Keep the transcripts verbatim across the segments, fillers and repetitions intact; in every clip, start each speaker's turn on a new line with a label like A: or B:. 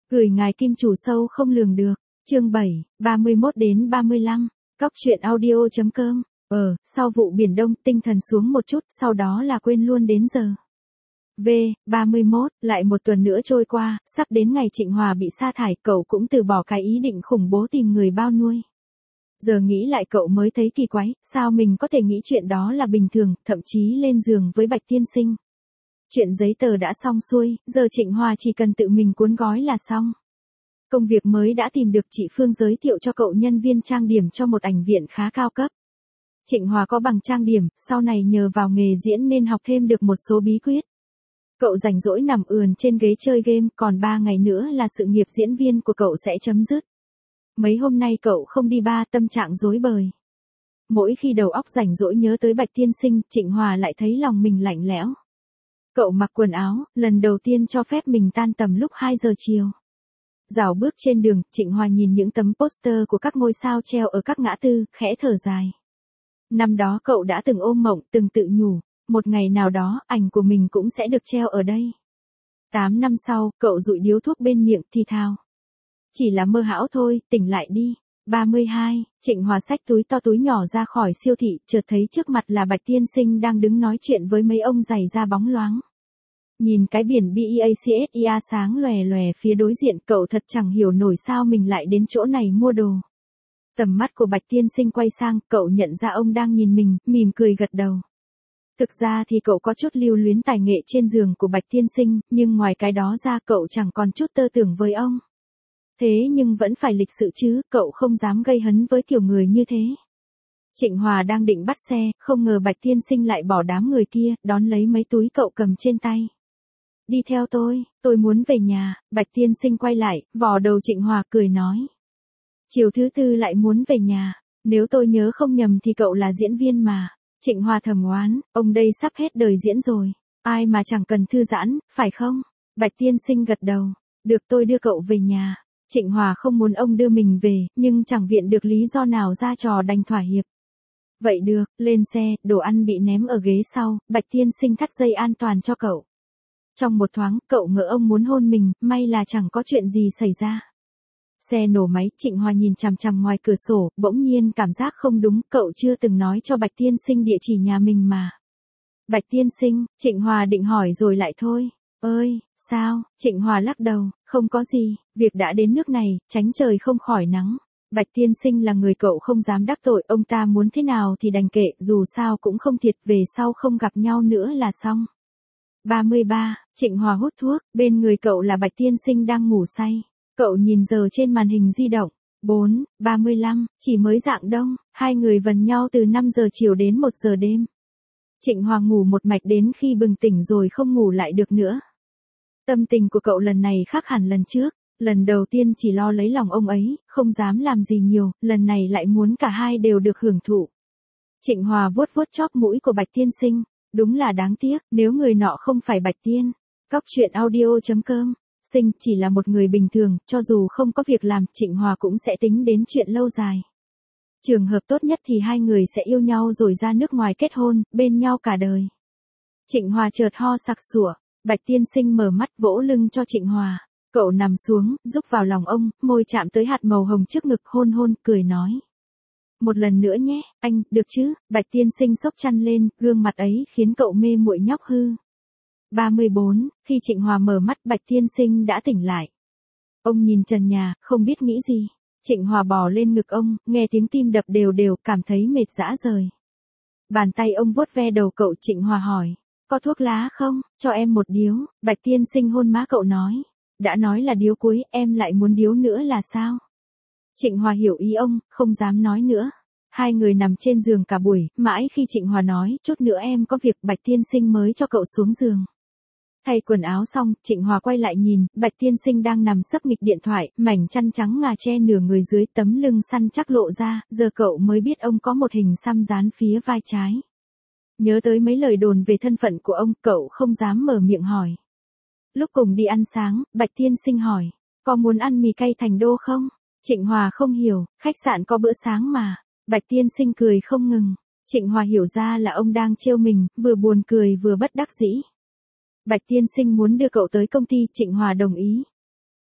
A: Gửi ngài kim chủ sâu không lường được. Chương bảy, ba mươi mốt đến ba mươi lăm. Cóc truyện audio chấm com. Ờ, sau vụ Biển Đông, tinh thần xuống một chút, sau đó là quên luôn đến giờ. V, ba mươi mốt, lại một tuần nữa trôi qua, sắp đến ngày Trịnh Hòa bị sa thải, cậu cũng từ bỏ cái ý định khủng bố tìm người bao nuôi. Giờ nghĩ lại cậu mới thấy kỳ quái, sao mình có thể nghĩ chuyện đó là bình thường, thậm chí lên giường với Bạch Tiên Sinh. Chuyện giấy tờ đã xong xuôi, giờ Trịnh Hòa chỉ cần tự mình cuốn gói là xong. Công việc mới đã tìm được, chị Phương giới thiệu cho cậu nhân viên trang điểm cho một ảnh viện khá cao cấp. Trịnh Hòa có bằng trang điểm, sau này nhờ vào nghề diễn nên học thêm được một số bí quyết. Cậu rảnh rỗi nằm ườn trên ghế chơi game, còn ba ngày nữa là sự nghiệp diễn viên của cậu sẽ chấm dứt. Mấy hôm nay cậu không đi bar, tâm trạng rối bời. Mỗi khi đầu óc rảnh rỗi nhớ tới Bạch Tiên Sinh, Trịnh Hòa lại thấy lòng mình lạnh lẽo. Cậu mặc quần áo, lần đầu tiên cho phép mình tan tầm lúc hai giờ chiều. Dạo bước trên đường, Trịnh Hòa nhìn những tấm poster của các ngôi sao treo ở các ngã tư, khẽ thở dài. Năm đó cậu đã từng ôm mộng, từng tự nhủ, một ngày nào đó, ảnh của mình cũng sẽ được treo ở đây. Tám năm sau, cậu dụi điếu thuốc bên miệng, thì thào. Chỉ là mơ hão thôi, tỉnh lại đi. ba mươi hai, Trịnh Hòa xách túi to túi nhỏ ra khỏi siêu thị, chợt thấy trước mặt là Bạch Tiên Sinh đang đứng nói chuyện với mấy ông giày da bóng loáng. Nhìn cái biển BEACSIA sáng lòe lòe phía đối diện, cậu thật chẳng hiểu nổi sao mình lại đến chỗ này mua đồ. Tầm mắt của Bạch Tiên Sinh quay sang, cậu nhận ra ông đang nhìn mình, mỉm cười gật đầu. Thực ra thì cậu có chút lưu luyến tài nghệ trên giường của Bạch Tiên Sinh, nhưng ngoài cái đó ra cậu chẳng còn chút tơ tưởng với ông. Thế nhưng vẫn phải lịch sự chứ, cậu không dám gây hấn với kiểu người như thế. Trịnh Hòa đang định bắt xe, không ngờ Bạch Tiên Sinh lại bỏ đám người kia, đón lấy mấy túi cậu cầm trên tay. Đi theo tôi, tôi muốn về nhà. Bạch Tiên Sinh quay lại, vò đầu Trịnh Hòa cười nói. Chiều thứ tư lại muốn về nhà, nếu tôi nhớ không nhầm thì cậu là diễn viên mà. Trịnh Hòa thầm oán, ông đây sắp hết đời diễn rồi, ai mà chẳng cần thư giãn, phải không? Bạch Tiên Sinh gật đầu, được, tôi đưa cậu về nhà. Trịnh Hòa không muốn ông đưa mình về, nhưng chẳng viện được lý do nào ra trò đành thỏa hiệp. Vậy được, lên xe, đồ ăn bị ném ở ghế sau, Bạch Tiên Sinh thắt dây an toàn cho cậu. Trong một thoáng, cậu ngỡ ông muốn hôn mình, may là chẳng có chuyện gì xảy ra. Xe nổ máy, Trịnh Hòa nhìn chằm chằm ngoài cửa sổ, bỗng nhiên cảm giác không đúng, cậu chưa từng nói cho Bạch Tiên Sinh địa chỉ nhà mình mà. Bạch Tiên Sinh, Trịnh Hòa định hỏi rồi lại thôi. Ơi, sao? Trịnh Hòa lắc đầu, không có gì, việc đã đến nước này, tránh trời không khỏi nắng. Bạch Tiên Sinh là người cậu không dám đắc tội, ông ta muốn thế nào thì đành kệ, dù sao cũng không thiệt, về sau không gặp nhau nữa là xong. ba mươi ba, Trịnh Hòa hút thuốc, bên người cậu là Bạch Tiên Sinh đang ngủ say. Cậu nhìn giờ trên màn hình di động. bốn, ba mươi lăm, chỉ mới rạng đông, hai người vần nhau từ năm giờ chiều đến một giờ đêm. Trịnh Hòa ngủ một mạch đến khi bừng tỉnh rồi không ngủ lại được nữa. Tâm tình của cậu lần này khác hẳn lần trước, lần đầu tiên chỉ lo lấy lòng ông ấy, không dám làm gì nhiều, lần này lại muốn cả hai đều được hưởng thụ. Trịnh Hòa vuốt vuốt chóp mũi của Bạch Tiên Sinh, đúng là đáng tiếc, nếu người nọ không phải Bạch Tiên. Cóc truyện audio chấm com. Sinh chỉ là một người bình thường, cho dù không có việc làm, Trịnh Hòa cũng sẽ tính đến chuyện lâu dài. Trường hợp tốt nhất thì hai người sẽ yêu nhau rồi ra nước ngoài kết hôn, bên nhau cả đời. Trịnh Hòa chợt ho sặc sủa, Bạch Tiên Sinh mở mắt vỗ lưng cho Trịnh Hòa. Cậu nằm xuống, rúc vào lòng ông, môi chạm tới hạt màu hồng trước ngực, hôn hôn, cười nói. Một lần nữa nhé, anh, được chứ? Bạch Tiên Sinh xốc chăn lên, gương mặt ấy khiến cậu mê muội nhóc hư. ba mươi bốn, khi Trịnh Hòa mở mắt, Bạch Tiên Sinh đã tỉnh lại. Ông nhìn trần nhà, không biết nghĩ gì. Trịnh Hòa bò lên ngực ông, nghe tiếng tim đập đều đều, cảm thấy mệt rã rời. Bàn tay ông vuốt ve đầu cậu, Trịnh Hòa hỏi, có thuốc lá không, cho em một điếu. Bạch Tiên Sinh hôn má cậu nói, đã nói là điếu cuối, em lại muốn điếu nữa là sao? Trịnh Hòa hiểu ý ông, không dám nói nữa. Hai người nằm trên giường cả buổi, mãi khi Trịnh Hòa nói, chút nữa em có việc, Bạch Tiên Sinh mới cho cậu xuống giường. Thay quần áo xong, Trịnh Hòa quay lại nhìn, Bạch Tiên Sinh đang nằm sấp nghịch điện thoại, mảnh chăn trắng ngà che nửa người dưới, tấm lưng săn chắc lộ ra, giờ cậu mới biết ông có một hình xăm dán phía vai trái. Nhớ tới mấy lời đồn về thân phận của ông, cậu không dám mở miệng hỏi. Lúc cùng đi ăn sáng, Bạch Tiên Sinh hỏi, có muốn ăn mì cay Thành Đô không? Trịnh Hòa không hiểu, khách sạn có bữa sáng mà. Bạch Tiên Sinh cười không ngừng. Trịnh Hòa hiểu ra là ông đang trêu mình, vừa buồn cười vừa bất đắc dĩ. Bạch Tiên Sinh muốn đưa cậu tới công ty, Trịnh Hòa đồng ý.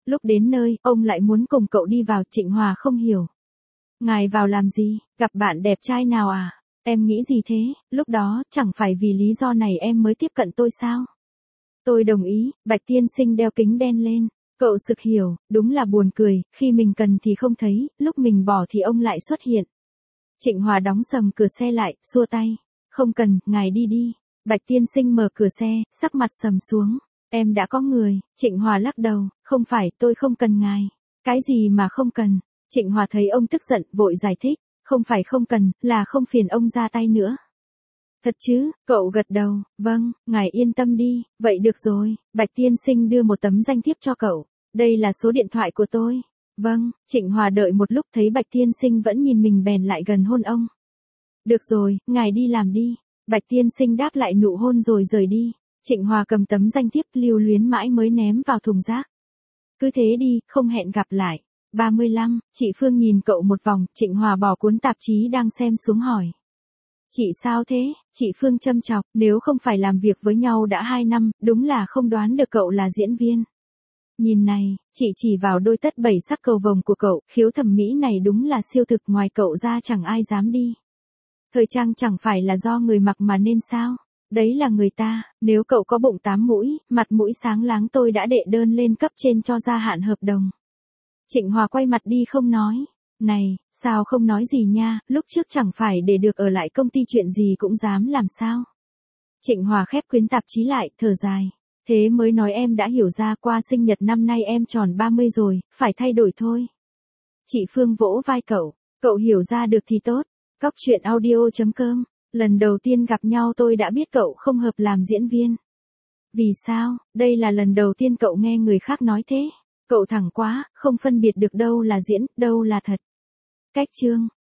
A: Lúc đến nơi, ông lại muốn cùng cậu đi vào, Trịnh Hòa không hiểu. Ngài vào làm gì, gặp bạn đẹp trai nào à? Em nghĩ gì thế, lúc đó, chẳng phải vì lý do này em mới tiếp cận tôi sao? Tôi đồng ý, Bạch tiên sinh đeo kính đen lên. Cậu sực hiểu, đúng là buồn cười, khi mình cần thì không thấy, lúc mình bỏ thì ông lại xuất hiện. Trịnh Hòa đóng sầm cửa xe lại, xua tay. Không cần, ngài đi đi. Bạch tiên sinh mở cửa xe, sắc mặt sầm xuống. Em đã có người, Trịnh Hòa lắc đầu, không phải, tôi không cần ngài. Cái gì mà không cần? Trịnh Hòa thấy ông tức giận, vội giải thích. Không phải không cần, là không phiền ông ra tay nữa. Thật chứ, cậu gật đầu, vâng, ngài yên tâm đi, vậy được rồi. Bạch tiên sinh đưa một tấm danh thiếp cho cậu. Đây là số điện thoại của tôi. Vâng, Trịnh Hòa đợi một lúc thấy Bạch tiên sinh vẫn nhìn mình bèn lại gần hôn ông. Được rồi, ngài đi làm đi. Bạch tiên sinh đáp lại nụ hôn rồi rời đi. Trịnh Hòa cầm tấm danh thiếp lưu luyến mãi mới ném vào thùng rác. Cứ thế đi, không hẹn gặp lại. ba mươi lăm, chị Phương nhìn cậu một vòng, Trịnh Hòa bỏ cuốn tạp chí đang xem xuống hỏi. Chị sao thế? Chị Phương châm chọc, nếu không phải làm việc với nhau đã hai năm, đúng là không đoán được cậu là diễn viên. Nhìn này, chị chỉ vào đôi tất bảy sắc cầu vồng của cậu, khiếu thẩm mỹ này đúng là siêu thực, ngoài cậu ra chẳng ai dám đi. Thời trang chẳng phải là do người mặc mà nên sao? Đấy là người ta, nếu cậu có bụng tám mũi, mặt mũi sáng láng tôi đã đệ đơn lên cấp trên cho gia hạn hợp đồng. Trịnh Hòa quay mặt đi không nói. Này, sao không nói gì nha, lúc trước chẳng phải để được ở lại công ty chuyện gì cũng dám làm sao? Trịnh Hòa khép quyển tạp chí lại, thở dài. Thế mới nói em đã hiểu ra, qua sinh nhật năm nay em tròn ba mươi rồi, phải thay đổi thôi. Chị Phương vỗ vai cậu, cậu hiểu ra được thì tốt. Cóc truyện audio chấm com, lần đầu tiên gặp nhau tôi đã biết cậu không hợp làm diễn viên. Vì sao, đây là lần đầu tiên cậu nghe người khác nói thế. Cậu thẳng quá, không phân biệt được đâu là diễn, đâu là thật. Cách chương